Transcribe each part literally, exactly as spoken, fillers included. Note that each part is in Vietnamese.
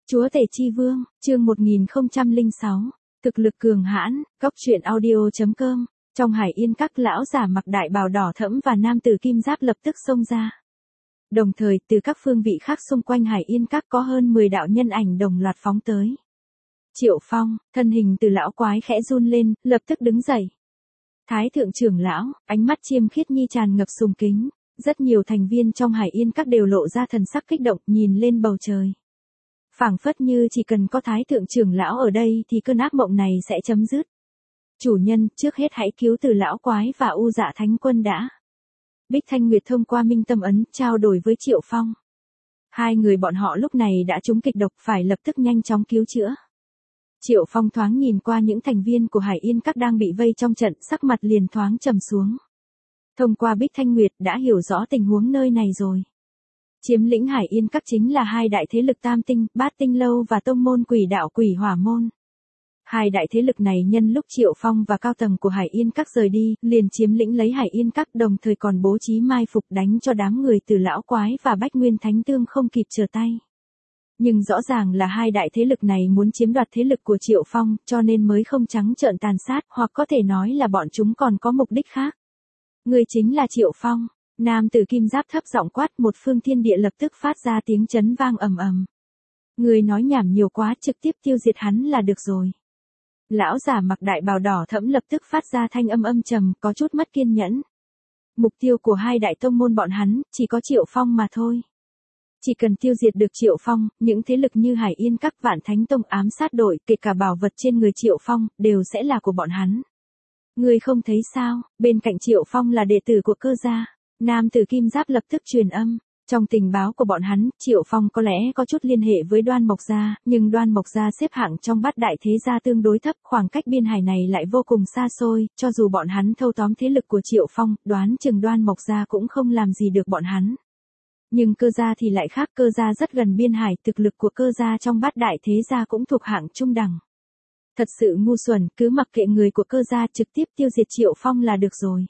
Chúa tể chi vương, chương một nghìn không trăm lẻ sáu, thực lực cường hãn, góc truyện audio chấm com. Trong Hải Yên các lão giả mặc đại bào đỏ thẫm và nam tử kim giáp lập tức xông ra. Đồng thời, từ các phương vị khác xung quanh Hải Yên các có hơn mười đạo nhân ảnh đồng loạt phóng tới. Triệu Phong, thân hình từ lão quái khẽ run lên, lập tức đứng dậy. Thái thượng trưởng lão, ánh mắt chiêm khiết nhi tràn ngập sùng kính. Rất nhiều thành viên trong Hải Yên các đều lộ ra thần sắc kích động, nhìn lên bầu trời. Phảng phất như chỉ cần có thái thượng trưởng lão ở đây thì cơn ác mộng này sẽ chấm dứt. Chủ nhân, trước hết hãy cứu từ lão quái và U Dạ Thánh Quân đã. Bích Thanh Nguyệt thông qua minh tâm ấn, trao đổi với Triệu Phong. Hai người bọn họ lúc này đã trúng kịch độc, phải lập tức nhanh chóng cứu chữa. Triệu Phong thoáng nhìn qua những thành viên của Hải Yên các đang bị vây trong trận, sắc mặt liền thoáng trầm xuống. Thông qua Bích Thanh Nguyệt đã hiểu rõ tình huống nơi này rồi. Chiếm lĩnh Hải Yên các chính là hai đại thế lực Tam Tinh, Bát Tinh Lâu và tông môn Quỷ Đạo Quỷ Hỏa Môn. Hai đại thế lực này nhân lúc Triệu Phong và cao tầng của Hải Yên các rời đi, liền chiếm lĩnh lấy Hải Yên các, đồng thời còn bố trí mai phục đánh cho đám người từ lão quái và Bách Nguyên Thánh Tương không kịp trở tay. Nhưng rõ ràng là hai đại thế lực này muốn chiếm đoạt thế lực của Triệu Phong, cho nên mới không trắng trợn tàn sát, hoặc có thể nói là bọn chúng còn có mục đích khác. Người chính là Triệu Phong. Nam tử kim giáp thấp giọng quát, một phương thiên địa lập tức phát ra tiếng chấn vang ầm ầm. Người nói nhảm nhiều quá, trực tiếp tiêu diệt hắn là được rồi. Lão giả mặc đại bào đỏ thẫm lập tức phát ra thanh âm âm trầm, có chút mất kiên nhẫn. Mục tiêu của hai đại tông môn bọn hắn, chỉ có Triệu Phong mà thôi. Chỉ cần tiêu diệt được Triệu Phong, những thế lực như Hải Yên các, Vạn Thánh Tông, ám sát đội, kể cả bảo vật trên người Triệu Phong, đều sẽ là của bọn hắn. Người không thấy sao, bên cạnh Triệu Phong là đệ tử của Cơ gia. Nam tử kim giáp lập tức truyền âm. Trong tình báo của bọn hắn, Triệu Phong có lẽ có chút liên hệ với Đoan Mộc gia, nhưng Đoan Mộc gia xếp hạng trong bát đại thế gia tương đối thấp, khoảng cách biên hải này lại vô cùng xa xôi, cho dù bọn hắn thâu tóm thế lực của Triệu Phong, đoán chừng Đoan Mộc gia cũng không làm gì được bọn hắn. Nhưng Cơ gia thì lại khác, Cơ gia rất gần biên hải, thực lực của Cơ gia trong bát đại thế gia cũng thuộc hạng trung đẳng. Thật sự ngu xuẩn, cứ mặc kệ người của Cơ gia, trực tiếp tiêu diệt Triệu Phong là được rồi.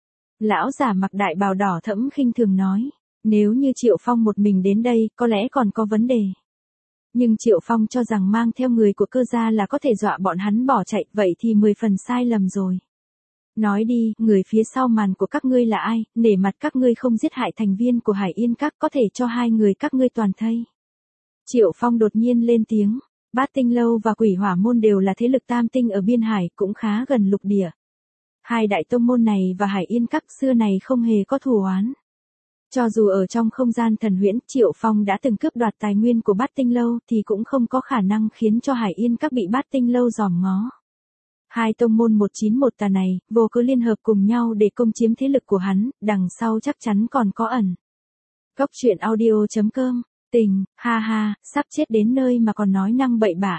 Lão giả mặc đại bào đỏ thẫm khinh thường nói, nếu như Triệu Phong một mình đến đây, có lẽ còn có vấn đề. Nhưng Triệu Phong cho rằng mang theo người của Cơ gia là có thể dọa bọn hắn bỏ chạy, vậy thì mười phần sai lầm rồi. Nói đi, người phía sau màn của các ngươi là ai, nể mặt các ngươi không giết hại thành viên của Hải Yên các, có thể cho hai người các ngươi toàn thây. Triệu Phong đột nhiên lên tiếng, Bát Tinh Lâu và Quỷ Hỏa Môn đều là thế lực Tam Tinh ở biên hải, cũng khá gần lục địa. Hai đại tông môn này và Hải Yên các xưa này không hề có thù oán. Cho dù ở trong không gian thần huyễn, Triệu Phong đã từng cướp đoạt tài nguyên của Bát Tinh Lâu thì cũng không có khả năng khiến cho Hải Yên các bị Bát Tinh Lâu giòm ngó. Hai tông môn một chín một tà này, vô cớ liên hợp cùng nhau để công chiếm thế lực của hắn, đằng sau chắc chắn còn có ẩn. Góc truyện audio chấm com, tình, ha ha, sắp chết đến nơi mà còn nói năng bậy bạ.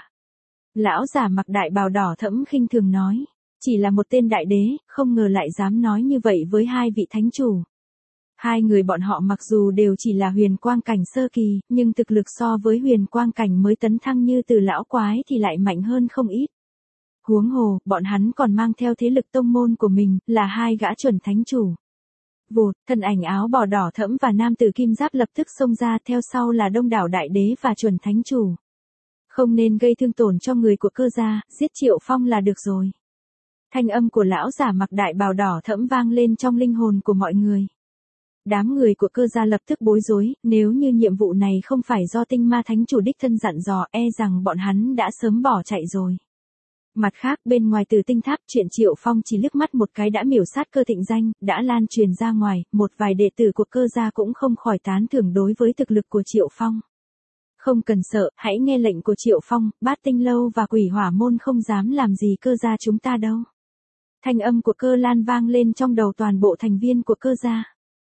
Lão giả mặc đại bào đỏ thẫm khinh thường nói. Chỉ là một tên đại đế, không ngờ lại dám nói như vậy với hai vị thánh chủ. Hai người bọn họ mặc dù đều chỉ là huyền quang cảnh sơ kỳ, nhưng thực lực so với huyền quang cảnh mới tấn thăng như từ lão quái thì lại mạnh hơn không ít. Huống hồ, bọn hắn còn mang theo thế lực tông môn của mình, là hai gã chuẩn thánh chủ. Vụt, thân ảnh áo bào đỏ thẫm và nam tử kim giáp lập tức xông ra, theo sau là đông đảo đại đế và chuẩn thánh chủ. Không nên gây thương tổn cho người của Cơ gia, giết Triệu Phong là được rồi. Thanh âm của lão giả mặc đại bào đỏ thẫm vang lên trong linh hồn của mọi người. Đám người của Cơ gia lập tức bối rối, nếu như nhiệm vụ này không phải do Tinh Ma Thánh chủ đích thân dặn dò, e rằng bọn hắn đã sớm bỏ chạy rồi. Mặt khác, bên ngoài Tử Tinh Tháp, chuyện Triệu Phong chỉ liếc mắt một cái đã miểu sát Cơ Thịnh danh, đã lan truyền ra ngoài, một vài đệ tử của Cơ gia cũng không khỏi tán thưởng đối với thực lực của Triệu Phong. Không cần sợ, hãy nghe lệnh của Triệu Phong, Bát Tinh Lâu và Quỷ Hỏa Môn không dám làm gì Cơ gia chúng ta đâu. Thanh âm của Cơ Lan vang lên trong đầu toàn bộ thành viên của Cơ gia.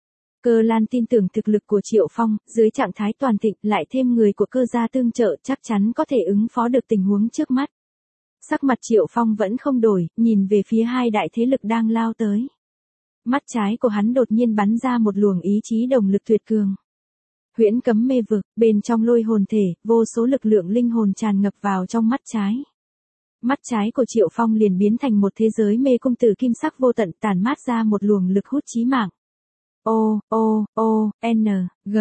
Cơ Lan tin tưởng thực lực của Triệu Phong, dưới trạng thái toàn thịnh, lại thêm người của Cơ gia tương trợ, chắc chắn có thể ứng phó được tình huống trước mắt. Sắc mặt Triệu Phong vẫn không đổi, nhìn về phía hai đại thế lực đang lao tới. Mắt trái của hắn đột nhiên bắn ra một luồng ý chí đồng lực tuyệt cường. Huyễn cấm mê vực, bên trong lôi hồn thể, vô số lực lượng linh hồn tràn ngập vào trong mắt trái. Mắt trái của Triệu Phong liền biến thành một thế giới mê cung tử kim sắc vô tận, tản mát ra một luồng lực hút chí mạng. O, O, O, N, G,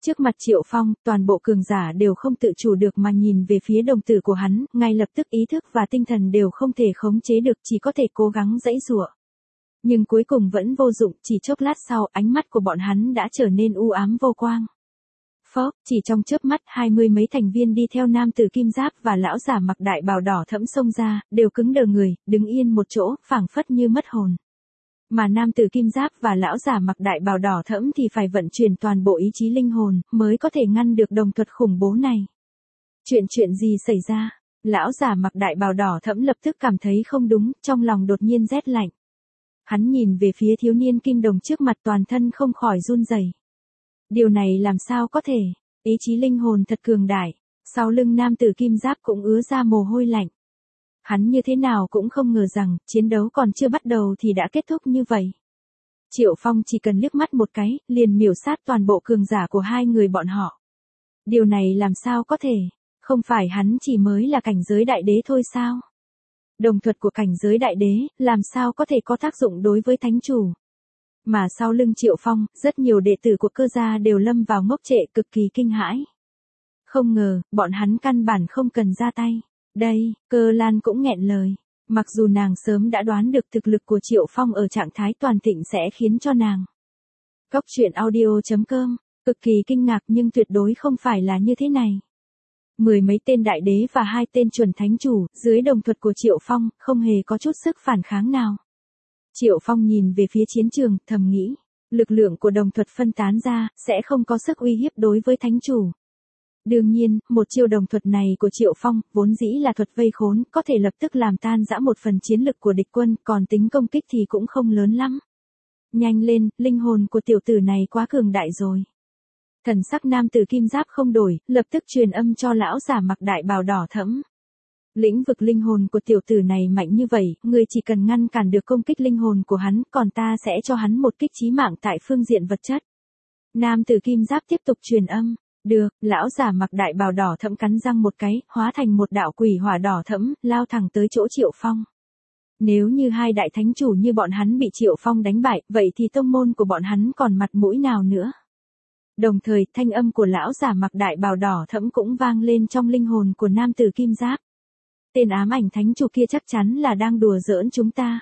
Trước mặt Triệu Phong, toàn bộ cường giả đều không tự chủ được mà nhìn về phía đồng tử của hắn, ngay lập tức ý thức và tinh thần đều không thể khống chế được, chỉ có thể cố gắng giãy giụa. Nhưng cuối cùng vẫn vô dụng, chỉ chốc lát sau, ánh mắt của bọn hắn đã trở nên u ám vô quang. Phốc, chỉ trong chớp mắt, hai mươi mấy thành viên đi theo nam tử kim giáp và lão giả mặc đại bào đỏ thẫm xông ra, đều cứng đờ người, đứng yên một chỗ, phảng phất như mất hồn. Mà nam tử kim giáp và lão giả mặc đại bào đỏ thẫm thì phải vận chuyển toàn bộ ý chí linh hồn, mới có thể ngăn được đồng thuật khủng bố này. Chuyện chuyện gì xảy ra? Lão giả mặc đại bào đỏ thẫm lập tức cảm thấy không đúng, trong lòng đột nhiên rét lạnh. Hắn nhìn về phía thiếu niên kim đồng trước mặt, toàn thân không khỏi run rẩy. Điều này làm sao có thể? Ý chí linh hồn thật cường đại. Sau lưng nam tử kim giáp cũng ứa ra mồ hôi lạnh. Hắn như thế nào cũng không ngờ rằng, chiến đấu còn chưa bắt đầu thì đã kết thúc như vậy. Triệu Phong chỉ cần liếc mắt một cái, liền miểu sát toàn bộ cường giả của hai người bọn họ. Điều này làm sao có thể? Không phải hắn chỉ mới là cảnh giới đại đế thôi sao? Đồng thuật của cảnh giới đại đế, làm sao có thể có tác dụng đối với thánh chủ? Mà sau lưng Triệu Phong, rất nhiều đệ tử của cơ gia đều lâm vào ngốc trệ cực kỳ kinh hãi. Không ngờ, bọn hắn căn bản không cần ra tay. Đây, Cơ Lan cũng nghẹn lời. Mặc dù nàng sớm đã đoán được thực lực của Triệu Phong ở trạng thái toàn thịnh sẽ khiến cho nàng. Cốc truyện audio chấm com, cực kỳ kinh ngạc nhưng tuyệt đối không phải là như thế này. Mười mấy tên đại đế và hai tên chuẩn thánh chủ, dưới đồng thuật của Triệu Phong, không hề có chút sức phản kháng nào. Triệu Phong nhìn về phía chiến trường, thầm nghĩ, lực lượng của đồng thuật phân tán ra, sẽ không có sức uy hiếp đối với thánh chủ. Đương nhiên, một chiêu đồng thuật này của Triệu Phong, vốn dĩ là thuật vây khốn, có thể lập tức làm tan rã một phần chiến lực của địch quân, còn tính công kích thì cũng không lớn lắm. Nhanh lên, linh hồn của tiểu tử này quá cường đại rồi. Thần sắc nam tử kim giáp không đổi, lập tức truyền âm cho lão giả mặc đại bào đỏ thẫm. Lĩnh vực linh hồn của tiểu tử này mạnh như vậy, ngươi chỉ cần ngăn cản được công kích linh hồn của hắn, còn ta sẽ cho hắn một kích chí mạng tại phương diện vật chất. Nam tử kim giáp tiếp tục truyền âm. Được, lão giả mặc đại bào đỏ thẫm cắn răng một cái, hóa thành một đạo quỷ hỏa đỏ thẫm, lao thẳng tới chỗ Triệu Phong. Nếu như hai đại thánh chủ như bọn hắn bị Triệu Phong đánh bại, vậy thì tông môn của bọn hắn còn mặt mũi nào nữa? Đồng thời, thanh âm của lão giả mặc đại bào đỏ thẫm cũng vang lên trong linh hồn của nam tử kim giáp. Tên ám ảnh thánh chủ kia chắc chắn là đang đùa giỡn chúng ta.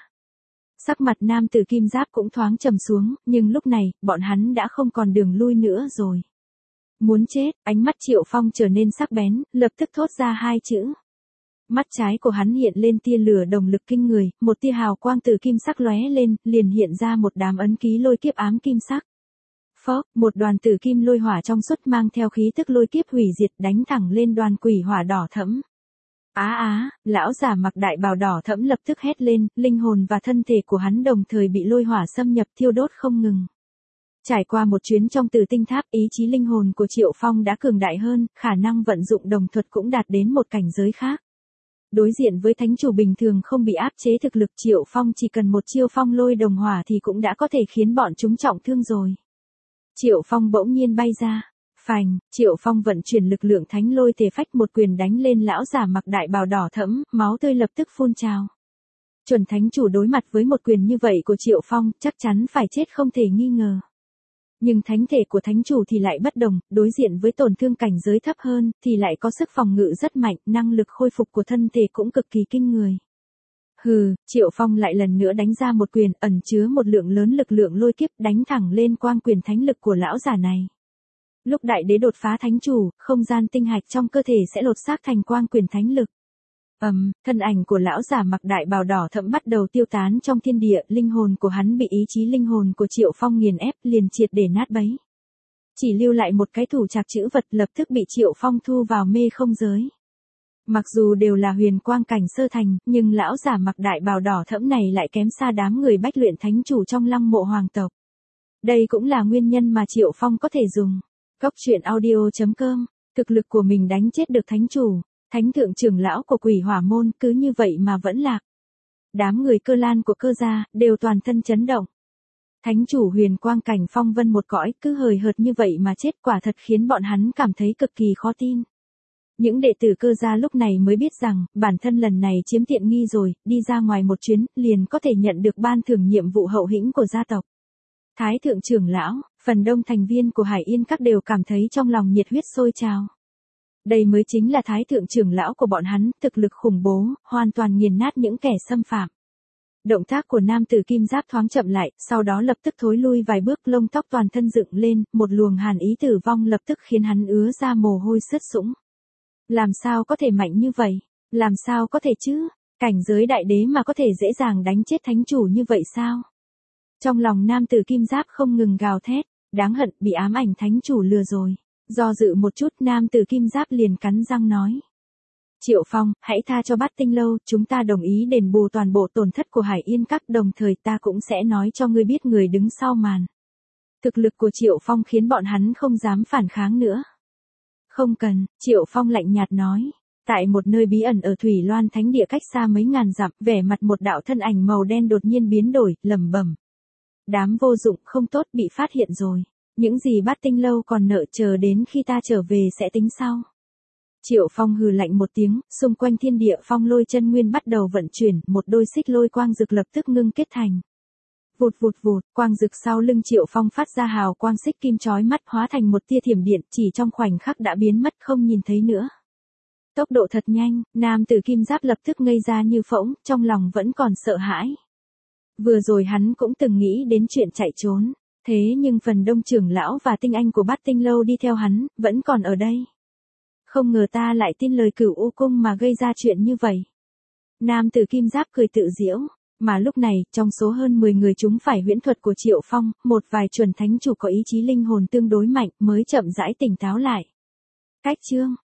Sắc mặt nam tử kim giáp cũng thoáng trầm xuống, nhưng lúc này, bọn hắn đã không còn đường lui nữa rồi. Muốn chết, ánh mắt Triệu Phong trở nên sắc bén, lập tức thốt ra hai chữ. Mắt trái của hắn hiện lên tia lửa đồng lực kinh người, một tia hào quang từ kim sắc lóe lên, liền hiện ra một đám ấn ký lôi kiếp ám kim sắc. Phốc, một đoàn tử kim lôi hỏa trong suốt mang theo khí tức lôi kiếp hủy diệt đánh thẳng lên đoàn quỷ hỏa đỏ thẫm. Á á, lão giả mặc đại bào đỏ thẫm lập tức hét lên, linh hồn và thân thể của hắn đồng thời bị lôi hỏa xâm nhập thiêu đốt không ngừng. Trải qua một chuyến trong Tử Tinh Tháp, ý chí linh hồn của Triệu Phong đã cường đại hơn, khả năng vận dụng đồng thuật cũng đạt đến một cảnh giới khác. Đối diện với thánh chủ bình thường không bị áp chế thực lực, Triệu Phong chỉ cần một chiêu phong lôi đồng hỏa thì cũng đã có thể khiến bọn chúng trọng thương rồi. Triệu Phong bỗng nhiên bay ra. Phành, Triệu Phong vận chuyển lực lượng thánh lôi thể phách một quyền đánh lên lão giả mặc đại bào đỏ thẫm, máu tươi lập tức phun trào. Chuẩn thánh chủ đối mặt với một quyền như vậy của Triệu Phong, chắc chắn phải chết không thể nghi ngờ. Nhưng thánh thể của thánh chủ thì lại bất đồng, đối diện với tổn thương cảnh giới thấp hơn, thì lại có sức phòng ngự rất mạnh, năng lực khôi phục của thân thể cũng cực kỳ kinh người. Hừ, Triệu Phong lại lần nữa đánh ra một quyền, ẩn chứa một lượng lớn lực lượng lôi kiếp, đánh thẳng lên quang quyền thánh lực của lão giả này. Lúc đại đế đột phá thánh chủ, không gian tinh hạch trong cơ thể sẽ lột xác thành quang quyền thánh lực. Ầm, um, thân ảnh của lão giả mặc đại bào đỏ thẫm bắt đầu tiêu tán trong thiên địa, linh hồn của hắn bị ý chí linh hồn của Triệu Phong nghiền ép, liền triệt để nát bấy. Chỉ lưu lại một cái thủ trạc chữ vật, lập tức bị Triệu Phong thu vào mê không giới. Mặc dù đều là huyền quang cảnh sơ thành, nhưng lão giả mặc đại bào đỏ thẫm này lại kém xa đám người bách luyện thánh chủ trong Lăng Mộ hoàng tộc. Đây cũng là nguyên nhân mà Triệu Phong có thể dùng cốc truyện audio chấm com, thực lực của mình đánh chết được thánh chủ, thánh thượng trưởng lão của Quỷ Hỏa môn, cứ như vậy mà vẫn lạc. Đám người Cơ Lan của Cơ gia đều toàn thân chấn động. Thánh chủ huyền quang cảnh phong vân một cõi, cứ hời hợt như vậy mà chết, quả thật khiến bọn hắn cảm thấy cực kỳ khó tin. Những đệ tử Cơ gia lúc này mới biết rằng, bản thân lần này chiếm tiện nghi rồi, đi ra ngoài một chuyến, liền có thể nhận được ban thưởng nhiệm vụ hậu hĩnh của gia tộc. Thái thượng trưởng lão, Phần đông thành viên của Hải Yên Các đều cảm thấy trong lòng nhiệt huyết sôi trào. Đây mới chính là thái thượng trưởng lão của bọn hắn, thực lực khủng bố, hoàn toàn nghiền nát những kẻ xâm phạm. Động tác của nam tử kim giáp thoáng chậm lại, sau đó lập tức thối lui vài bước, lông tóc toàn thân dựng lên, một luồng hàn ý tử vong lập tức khiến hắn ứa ra mồ hôi sướt sũng. Làm sao có thể mạnh như vậy? Làm sao có thể chứ? Cảnh giới đại đế mà có thể dễ dàng đánh chết thánh chủ như vậy sao? Trong lòng nam tử kim giáp không ngừng gào thét, đáng hận, bị ám ảnh thánh chủ lừa rồi. Do dự một chút, nam tử kim giáp liền cắn răng nói. Triệu Phong, hãy tha cho Bát Tinh Lâu, chúng ta đồng ý đền bù toàn bộ tổn thất của Hải Yên Các, đồng thời ta cũng sẽ nói cho ngươi biết người đứng sau màn. Thực lực của Triệu Phong khiến bọn hắn không dám phản kháng nữa. Không cần, Triệu Phong lạnh nhạt nói. Tại một nơi bí ẩn ở Thủy Loan Thánh Địa cách xa mấy ngàn dặm, vẻ mặt một đạo thân ảnh màu đen đột nhiên biến đổi, lẩm bẩm. Đám vô dụng, không tốt, bị phát hiện rồi. Những gì Bát Tinh Lâu còn nợ, chờ đến khi ta trở về sẽ tính sau. Triệu Phong hừ lạnh một tiếng, xung quanh thiên địa phong lôi chân nguyên bắt đầu vận chuyển, một đôi xích lôi quang dực lập tức ngưng kết thành. Vụt vụt vụt, quang dực sau lưng Triệu Phong phát ra hào quang xích kim chói mắt, hóa thành một tia thiểm điện, chỉ trong khoảnh khắc đã biến mất không nhìn thấy nữa. Tốc độ thật nhanh, nam tử kim giáp lập tức ngây ra như phỗng, trong lòng vẫn còn sợ hãi. Vừa rồi hắn cũng từng nghĩ đến chuyện chạy trốn, thế nhưng phần đông trưởng lão và tinh anh của Bát Tinh Lâu đi theo hắn, vẫn còn ở đây. Không ngờ ta lại tin lời Cửu U Cung mà gây ra chuyện như vậy. Nam tử kim giáp cười tự giễu, mà lúc này, trong số hơn mười người chúng phải huyễn thuật của Triệu Phong, một vài chuẩn thánh chủ có ý chí linh hồn tương đối mạnh mới chậm rãi tỉnh táo lại. Cách chương